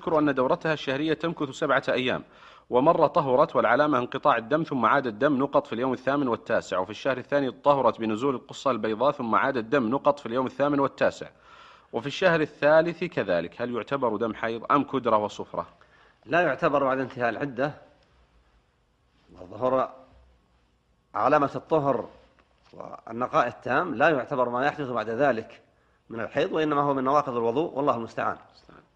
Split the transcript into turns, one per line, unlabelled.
يذكر أن دورتها الشهرية تمكث 7 أيام، ومرة طهرت والعلامة انقطاع الدم ثم عاد الدم نقط في اليوم 8 و9، وفي الشهر الثاني طهرت بنزول القصة البيضاء ثم عاد الدم نقط في اليوم 8 و9، وفي الشهر الثالث كذلك. هل يعتبر دم حيض أم كدرة وصفرة؟
لا يعتبر بعد انتهاء العدة، وظهور علامة الطهر والنقاء التام لا يعتبر ما يحدث بعد ذلك من الحيض، وإنما هو من نواقض الوضوء، والله المستعان.